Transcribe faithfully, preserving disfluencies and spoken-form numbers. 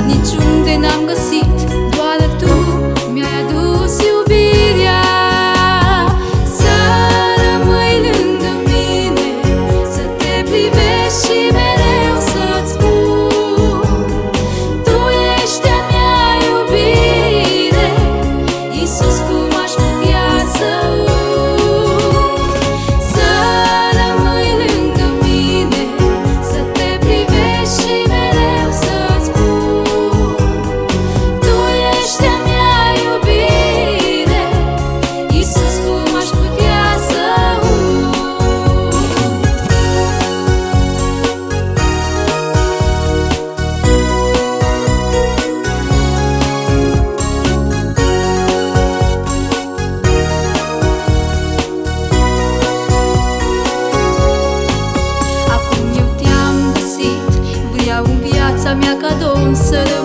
niciunde n-am găsit, doar tu mi-ai adus iubirea. Să rămâi lângă mine, să te privești și mereu să-ți spun: tu ești a mea iubire, Iisus, cum aș putea să uit. Să rămâi lângă mine, să te privești și mereu să-ți spun: tu ești a mea iubire, Iisus, cum aș putea să uit. Acum eu te-am găsit, vreau în viața mea ca Domn să rămâi.